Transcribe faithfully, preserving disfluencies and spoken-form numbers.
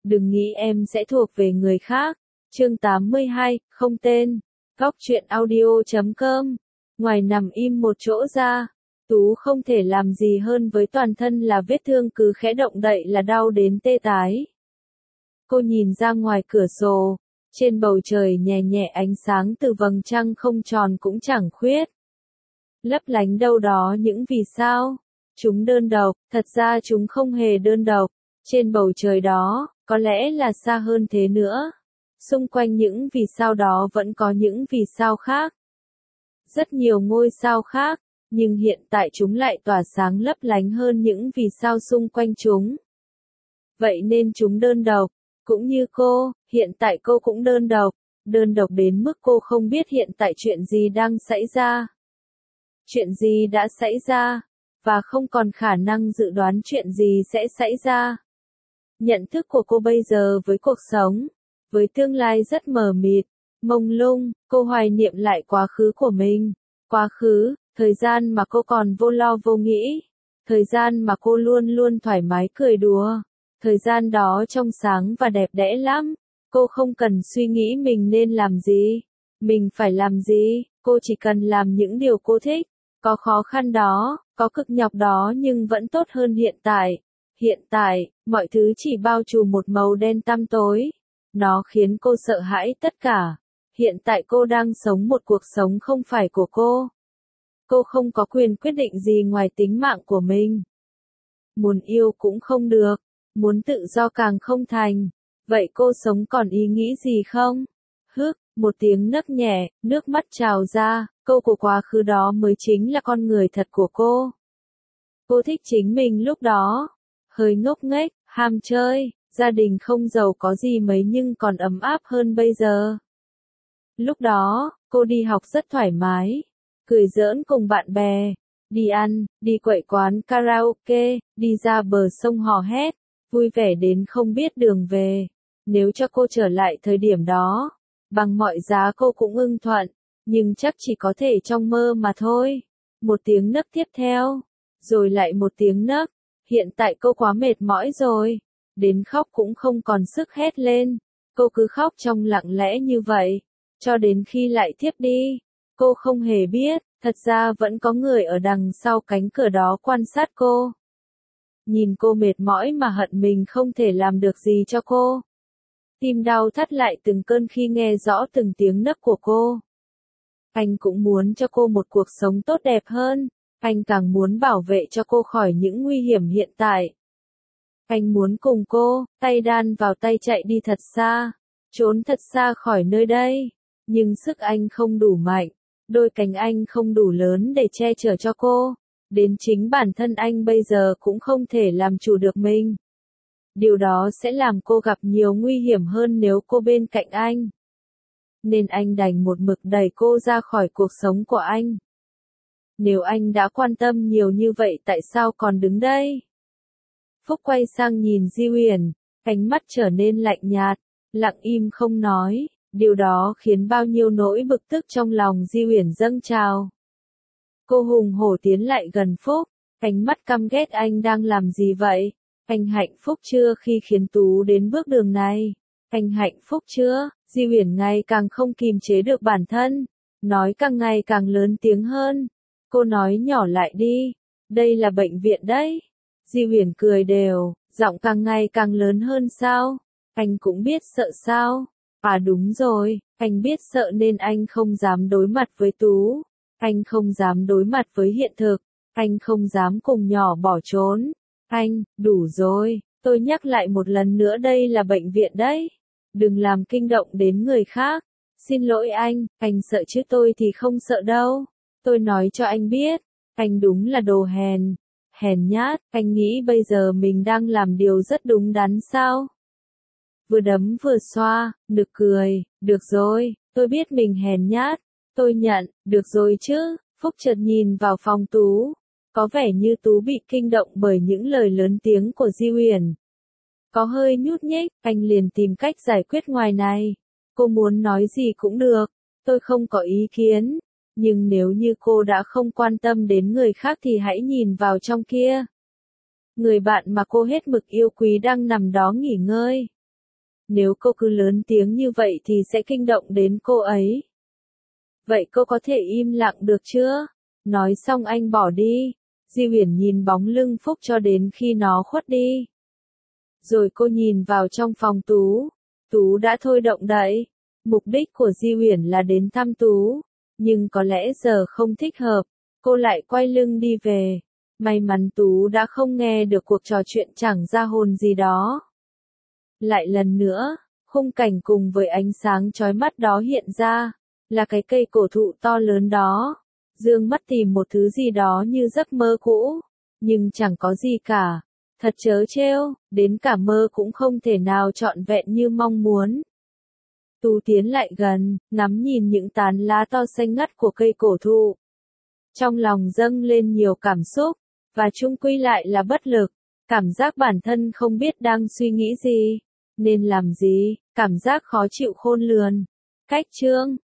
Đừng nghĩ em sẽ thuộc về người khác. Chương tám mươi hai, không tên. Góc truyện audio chấm com. Ngoài nằm im một chỗ ra, Tú không thể làm gì hơn với toàn thân là vết thương cứ khẽ động đậy là đau đến tê tái. Cô nhìn ra ngoài cửa sổ, trên bầu trời nhẹ nhẹ ánh sáng từ vầng trăng không tròn cũng chẳng khuyết. Lấp lánh đâu đó những vì sao. Chúng đơn độc, thật ra chúng không hề đơn độc. Trên bầu trời đó, có lẽ là xa hơn thế nữa. Xung quanh những vì sao đó vẫn có những vì sao khác. Rất nhiều ngôi sao khác, nhưng hiện tại chúng lại tỏa sáng lấp lánh hơn những vì sao xung quanh chúng. Vậy nên chúng đơn độc, cũng như cô, hiện tại cô cũng đơn độc, đơn độc đến mức cô không biết hiện tại chuyện gì đang xảy ra. Chuyện gì đã xảy ra, và không còn khả năng dự đoán chuyện gì sẽ xảy ra. Nhận thức của cô bây giờ với cuộc sống, với tương lai rất mờ mịt, mông lung, cô hoài niệm lại quá khứ của mình. Quá khứ, thời gian mà cô còn vô lo vô nghĩ, thời gian mà cô luôn luôn thoải mái cười đùa, thời gian đó trong sáng và đẹp đẽ lắm, cô không cần suy nghĩ mình nên làm gì, mình phải làm gì, cô chỉ cần làm những điều cô thích, có khó khăn đó, có cực nhọc đó nhưng vẫn tốt hơn hiện tại. Hiện tại, mọi thứ chỉ bao trùm một màu đen tăm tối, nó khiến cô sợ hãi tất cả. Hiện tại cô đang sống một cuộc sống không phải của cô. Cô không có quyền quyết định gì ngoài tính mạng của mình. Muốn yêu cũng không được, muốn tự do càng không thành. Vậy cô sống còn ý nghĩ gì không? Hức, một tiếng nấc nhẹ, nước mắt trào ra, câu của quá khứ đó mới chính là con người thật của cô. Cô thích chính mình lúc đó. Hơi ngốc nghếch, ham chơi, gia đình không giàu có gì mấy nhưng còn ấm áp hơn bây giờ. Lúc đó, cô đi học rất thoải mái, cười giỡn cùng bạn bè, đi ăn, đi quậy quán karaoke, đi ra bờ sông hò hét, vui vẻ đến không biết đường về. Nếu cho cô trở lại thời điểm đó, bằng mọi giá cô cũng ưng thuận, nhưng chắc chỉ có thể trong mơ mà thôi. Một tiếng nấc tiếp theo, rồi lại một tiếng nấc. Hiện tại cô quá mệt mỏi rồi, đến khóc cũng không còn sức hét lên. Cô cứ khóc trong lặng lẽ như vậy, cho đến khi lại thiếp đi. Cô không hề biết, thật ra vẫn có người ở đằng sau cánh cửa đó quan sát cô. Nhìn cô mệt mỏi mà hận mình không thể làm được gì cho cô. Tim đau thắt lại từng cơn khi nghe rõ từng tiếng nấc của cô. Anh cũng muốn cho cô một cuộc sống tốt đẹp hơn. Anh càng muốn bảo vệ cho cô khỏi những nguy hiểm hiện tại. Anh muốn cùng cô, tay đan vào tay chạy đi thật xa, trốn thật xa khỏi nơi đây. Nhưng sức anh không đủ mạnh, đôi cánh anh không đủ lớn để che chở cho cô. Đến chính bản thân anh bây giờ cũng không thể làm chủ được mình. Điều đó sẽ làm cô gặp nhiều nguy hiểm hơn nếu cô bên cạnh anh. Nên anh đành một mực đẩy cô ra khỏi cuộc sống của anh. Nếu anh đã quan tâm nhiều như vậy tại sao còn đứng đây? Phúc quay sang nhìn Di Uyển, ánh mắt trở nên lạnh nhạt, lặng im không nói, điều đó khiến bao nhiêu nỗi bực tức trong lòng Di Uyển dâng trào. Cô hùng hổ tiến lại gần Phúc, ánh mắt căm ghét anh đang làm gì vậy? Anh hạnh phúc chưa khi khiến Tú đến bước đường này? Anh hạnh phúc chưa? Di Uyển ngày càng không kìm chế được bản thân, nói càng ngày càng lớn tiếng hơn. Cô nói nhỏ lại đi, đây là bệnh viện đấy. Di Uyển cười đều, giọng càng ngày càng lớn hơn sao? Anh cũng biết sợ sao? À đúng rồi, anh biết sợ nên anh không dám đối mặt với Tú. Anh không dám đối mặt với hiện thực. Anh không dám cùng nhỏ bỏ trốn. Anh, đủ rồi, tôi nhắc lại một lần nữa đây là bệnh viện đấy. Đừng làm kinh động đến người khác. Xin lỗi anh, anh sợ chứ tôi thì không sợ đâu. Tôi nói cho anh biết, anh đúng là đồ hèn, hèn nhát, anh nghĩ bây giờ mình đang làm điều rất đúng đắn sao? Vừa đấm vừa xoa, nực cười, được rồi, tôi biết mình hèn nhát, tôi nhận, được rồi chứ. Phúc chợt nhìn vào phòng Tú, có vẻ như Tú bị kinh động bởi những lời lớn tiếng của Di Uyển. Có hơi nhút nhích, anh liền tìm cách giải quyết ngoài này. Cô muốn nói gì cũng được, tôi không có ý kiến. Nhưng nếu như cô đã không quan tâm đến người khác thì hãy nhìn vào trong kia. Người bạn mà cô hết mực yêu quý đang nằm đó nghỉ ngơi. Nếu cô cứ lớn tiếng như vậy thì sẽ kinh động đến cô ấy. Vậy cô có thể im lặng được chưa? Nói xong anh bỏ đi. Di Uyển nhìn bóng lưng Phúc cho đến khi nó khuất đi. Rồi cô nhìn vào trong phòng Tú. Tú đã thôi động đậy. Mục đích của Di Uyển là đến thăm Tú. Nhưng có lẽ giờ không thích hợp. Cô lại quay lưng đi về. May mắn Tú đã không nghe được cuộc trò chuyện chẳng ra hồn gì đó. Lại lần nữa, khung cảnh cùng với ánh sáng chói mắt đó hiện ra. Là cái cây cổ thụ to lớn đó. Dương mắt tìm một thứ gì đó như giấc mơ cũ. Nhưng chẳng có gì cả. Thật trớ trêu, đến cả mơ cũng không thể nào trọn vẹn như mong muốn. Tú tiến lại gần, ngắm nhìn những tán lá to xanh ngắt của cây cổ thụ. Trong lòng dâng lên nhiều cảm xúc, và chung quy lại là bất lực. Cảm giác bản thân không biết đang suy nghĩ gì, nên làm gì, cảm giác khó chịu khôn lường. Cách chương